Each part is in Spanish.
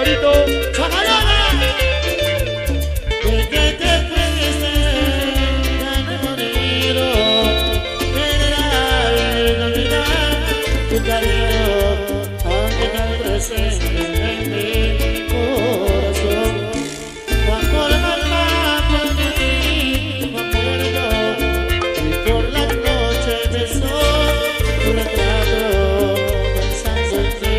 Chacarito. ¡Chacarona! De que te fuiste tan bonito, querer olvidar tu cariño, aunque tan presente en mi corazón. Tu amor mamá por mí no muerto, y por la noche besó tu retrato, pensando en ti.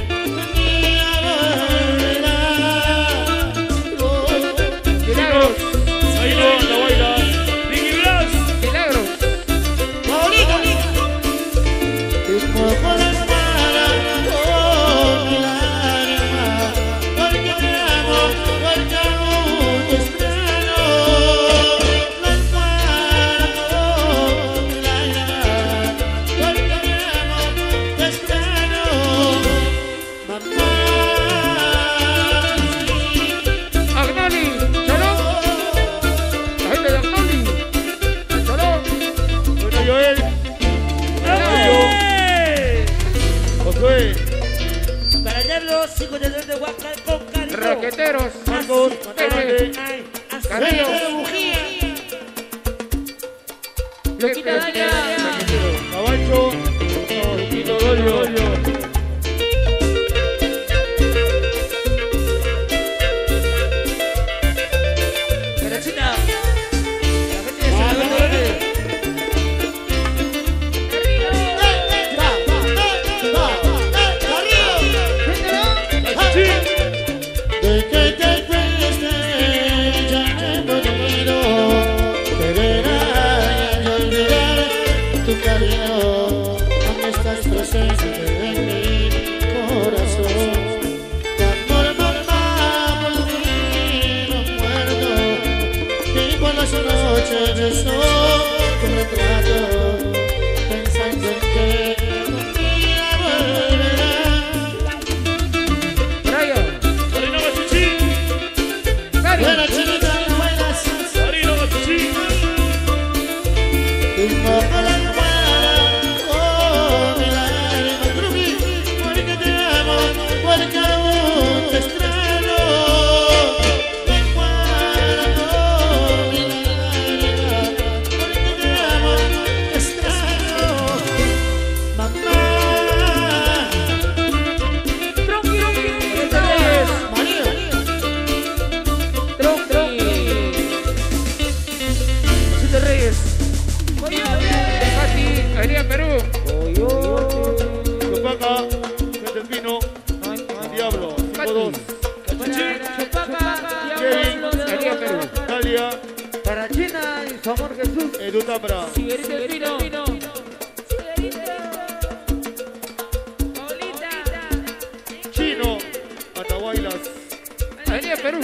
Ahí no, la baila. Nicky Blas. Milagros. Paulita. Y mojo las manos con mi lágrima, porque te amo, porque aún te extraño. Las manos con mi lágrima, porque te amo, te extraño. Mamá. Agnoli. Shalom. La gente de Agnoli. Shalom. Bueno, Joel. Josué. Para Diablos, hijos de Dios de Huacal con cariño. Raqueteros. Marcos. Grande. Ay, Carrillo. bujía. Loquita Daña. Caballo. No, Luquito Dolio. Derechita. La gente de Va, San va, Verde. Sí. De que te fuiste ya no he podido querer y olvidar tu cariño, aunque estás presente en mi corazón. Tu amor mamá por mí no muerto, y cuando su noche besó tu retrato, pensando en que un día volverá. Brian. Marino Machuchi. Gary. Buena chinita, buenas. Marino Machuchi. Y mojo la almohada con mi lágrima, Grupi, porque te amo, porque aún te extraño. Me muero con mi lágrima, porque te amo, te extraño. Mamá, Tronqui. María, Tronqui. José Reyes. Pati. Avenida Perú. Chupaca. Gente Pino. Diablo. 5-2. Cachuchi. Avenida Perú. Italia. Para China y su amor Jesús. Edu Tambra. Figuerito del Pino. Chino. Atahuaylas. Avenida Perú.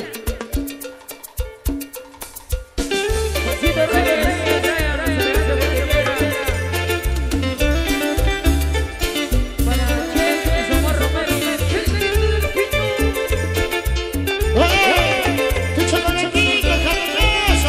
Juancito Reyes. Para Che y su amor Romero. tu chocolatito cariñoso.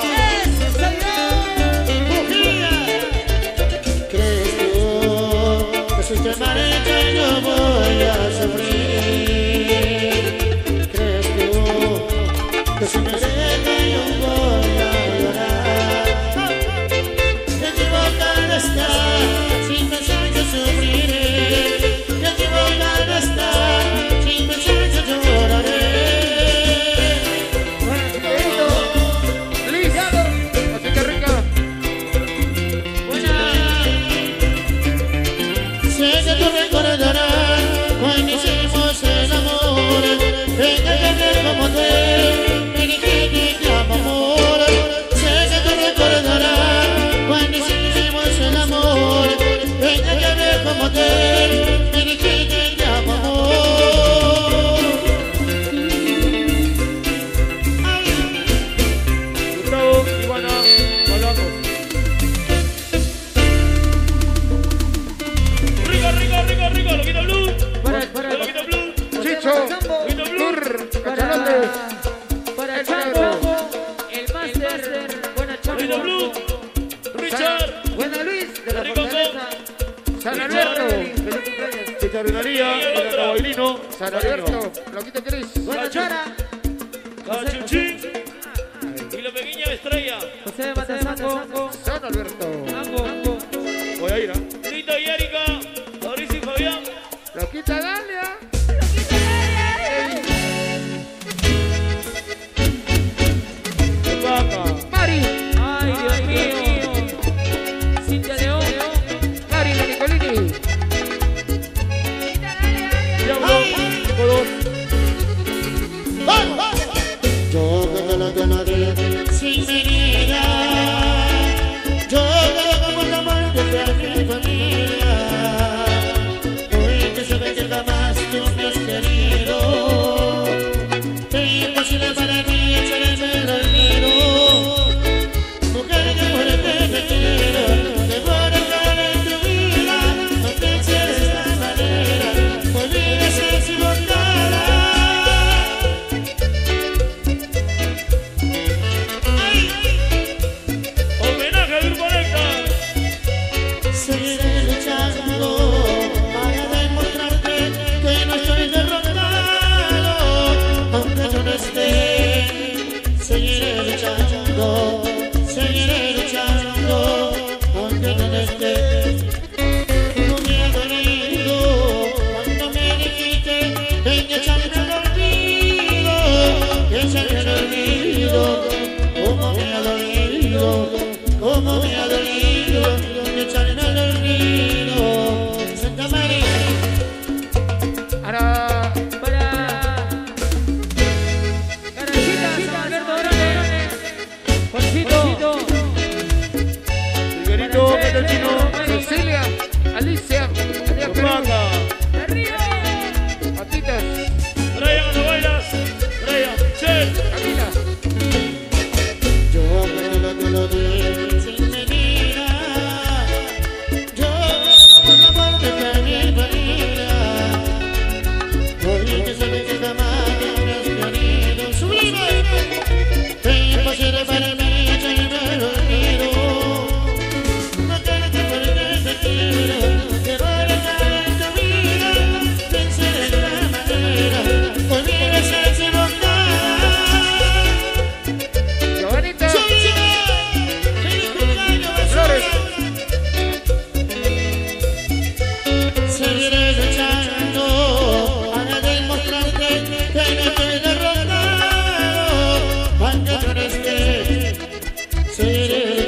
Bujía. ¿Crees tú que si te marcha yo voy a sufrir? ¿Crees tú que si me deja yo voy a llorar? Te equivocado estás, sin pensar yo sufriré. Te equivocado estás, sin pensar yo lloraré. Liz. Cosita rica. Sé que tú recordarás cuando hicimos el amor. Venga que ver como te me dijiste que te amo, amor. Sé que tú recordarás cuando hicimos el amor. Venga que ver como te me dijiste que te amo, amor. Ay. Gustavo. Ivana. Malacos. Rico. Loquito Blue. Loquito Blue. Chicho. Tur. Cachalote. Para El Chango, Negro. el máster. Buena Loquito Chango. Blue. Richard. Buena Luis de la Rico Fortaleza. San Alberto. Feliz cumpleaños. Chicharronería, el Atabailino, San Alberto, Loquito Cris. Buena chora. Cachuchín y la pequeña estrella. José Matasango. San Alberto. Ango. Voy a ir, ¿ah? Rita y Erika, Mauricio y Fabián. Loquita Dalia. Vaca. Mari. Ay, Dios mío. Cintia León. Mari, la Nicolini. Diablo, Nicolás. Yo que lo conocí sin venida. Yo que como el amor de mi familia. Hoy que se ve que jamás tú me has querido. Es imposible para mí echarme el olvido. Mujer que por el que te quiero, te voy a dejar en tu vida. No pienses de esta manera, olvides esa equivocada. Homenaje al Grupo Néctar. Seguiré luchando para demostrarte que no estoy derrotado, aunque yo no esté. Seguiré luchando, aunque yo no esté. No me ha dolido cuando me dijiste en echarme al olvido, echarme al olvido. Cómo me ha dolido, cómo me ha dolido, echarme al olvido. Santa María. Ahora. Carajita, San Alberto Grande. Juancito. Figuerito, Petatino, Cecilia, Alicia, María Perú, Vaca. Arriba. Patitas, Brian, no bailas. Brian, Chel. Camila. Yo creo que lo di sin medida. Yo por la muerte de mi familia. Hoy que se ve que jamás me has querido. ¡Sublime! Es imposible para mí echarme al olvido. No quiero que por el que te quiero, te voy a dejar en tu vida. Piensa de esta manera, olvida esa equivocada. Giovanita. Flores. Seguiré luchando para demostrarte que no estoy derrotado, aunque yo no esté. Seguiré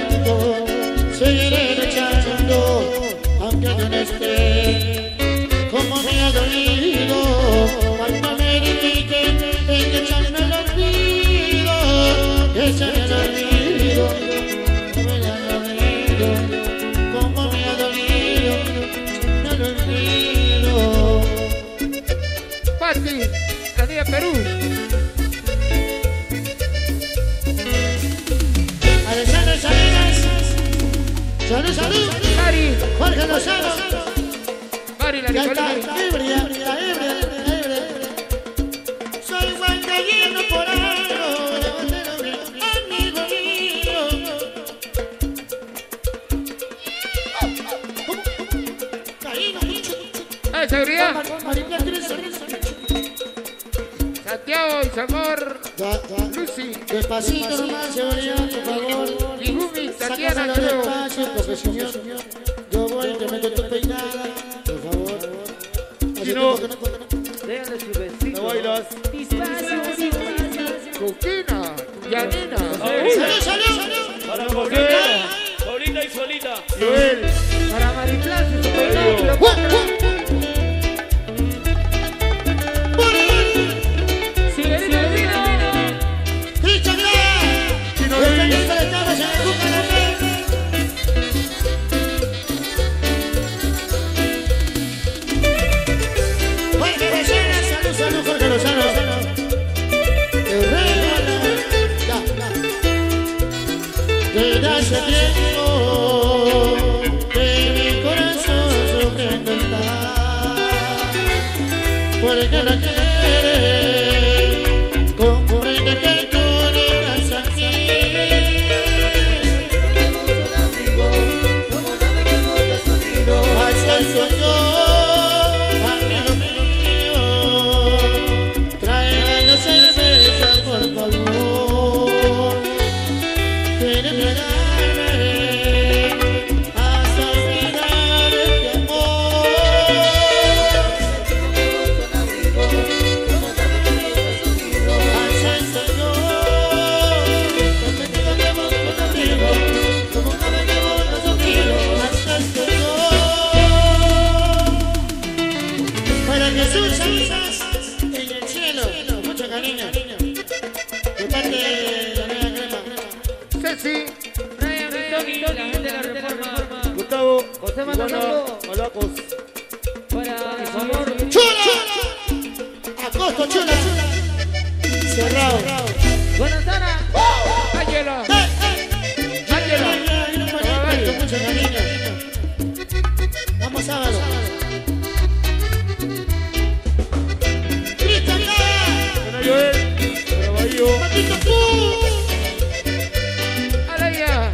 luchando, aunque yo no esté. Como me ha dolido cuando me dijiste en echarme al olvido, echarme al olvido. Como me ha dolido, como me ha dolido, echarme al olvido. Pati, la niña Perú. Alexander Salinas. Salud. Mari, Jorge Lozano. Mari, la Nicolini. Ebria. Soy guantallino por algo, amigo mío. Caíno, mucho. Seguridad. Santiago, Isamor, Lucy. Despacito nomás, seguridad, por favor. Ligumi, Tatiana, creo. Porque señor, yo voy, te meto tu peinada, por favor. Si no, Déjale su besito. no bailas. Despacio. Coquina, Yanina. ¡Salud! Para José, Paulita y Solita. Joel. Para Mariplas, su Mario. peinado. Sigue el vino. Cristian Gran. Chino Este Luis. que le estamos en el Buca Local. Jorge Lozano, salud, Jorge Lozano. Desde hace tiempo que mi corazón sufriendo está, porque la quiere, comprende que tú llegas aquí. Hasta el sueño Malacos. Para su amor. ¡Chula! ¡Acosto, chula! Cerrado. Buenas tardes. Ángela. Ángela. Con mucho cariño. Vamos a verlo. ¡Cristian! Buena Joel. Para Bahío. ¡Patito Fu! Alaya.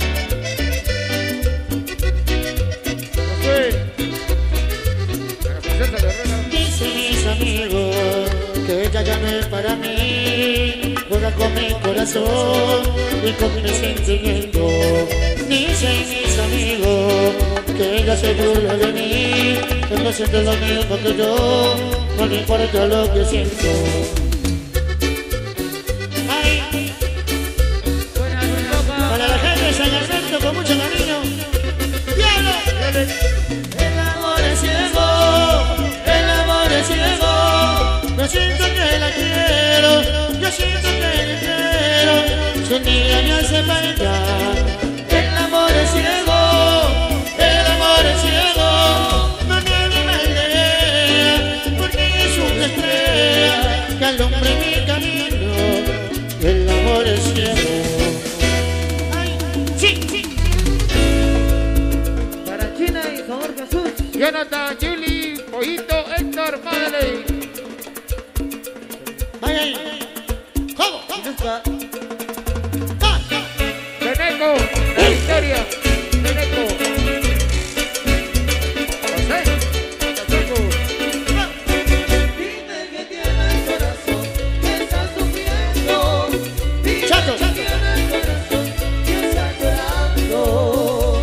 José. La princesa Guerrera. Dicen mis amigos que ella ya no es para mí. Juega con mi corazón y con mis sentimientos. Dicen mis amigos que ella se burla de mí, que no siente lo mismo que yo, no le importa lo que siento. Ay, Buenas ropa. para la gente de San Alberto con mucho cariño. ¡Diablo! El amor es ciego, el amor es ciego. Yo siento que la quiero, yo siento que la quiero. Si un día me hace falta, el amor es ciego, el amor es ciego. No me hable mal de ella, porque es una estrella que alumbra mi camino. El amor es ciego. Ay, sí, sí. Para China y su amor Jesús. Jonathan, Julie, Pollito, Héctor, Madeleine. Ay, ay. ¿Cómo? Luzca. Beneco, la Victoria. Beneco. José. Tazoco. Dime que tiene el corazón que está sufriendo. Dime Chato. que tiene el corazón que está llorando.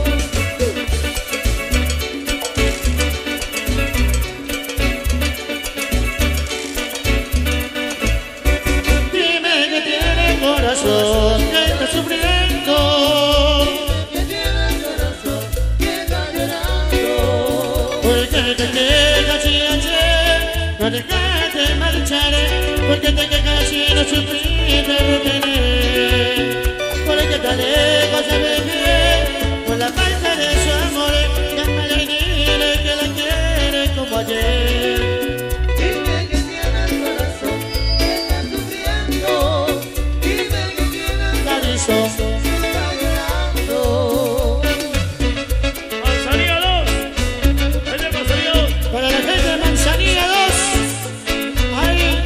Dime que tiene corazón que está sufriendo. Que tiene el corazón que está llorando. Porque te quejas y ayer no dejaste marchar. Porque te quejas y no supiste retener. Porque te alejas de beber por la falta de su amor. Llámale y dile que la quiere como ayer. Dime que tiene el corazón que está sufriendo. Dime que tiene el Aviso. corazón que está llorando. Manzanilla 2. Es de Manzanilla 2. Para la gente de Manzanilla 2. Ahí.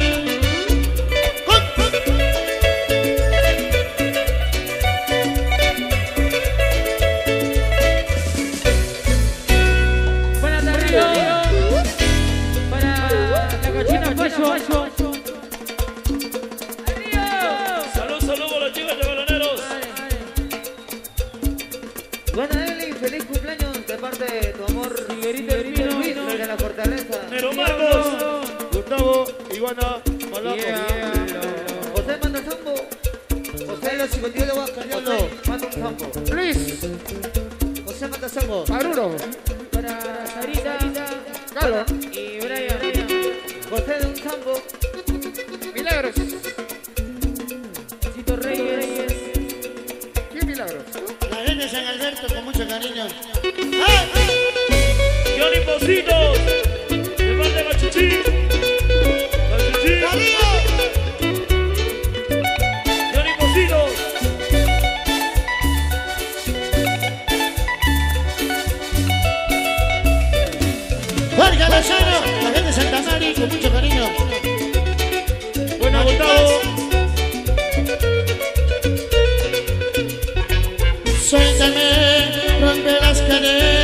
Buenas tardes. Para la cochina Pacho. Salud por las chicas de baloneros. Buenas Eli, feliz cumpleaños de parte de tu amor Miguelito Vino de la Fortaleza. Nero Marcos. Gustavo, Ivana, Malacos. José manda zambo. José los 52 de Huasca, José manda un zambo. Luis. José manda zambo. Aruro. Para Sarita Carlos. y Brian. José de un zambo. Milagros. Cito Reyes. ¿Qué milagros? La gente de San Alberto con mucho cariño. ¡Ay! Johnny Positos. De parte de Machuchi. Machuchi. ¡Darío! Johnny Positos. Jorge Lozano, la gente de Santa María con mucho cariño. Buena, Gustavo. Suéltame, rompe las cadenas.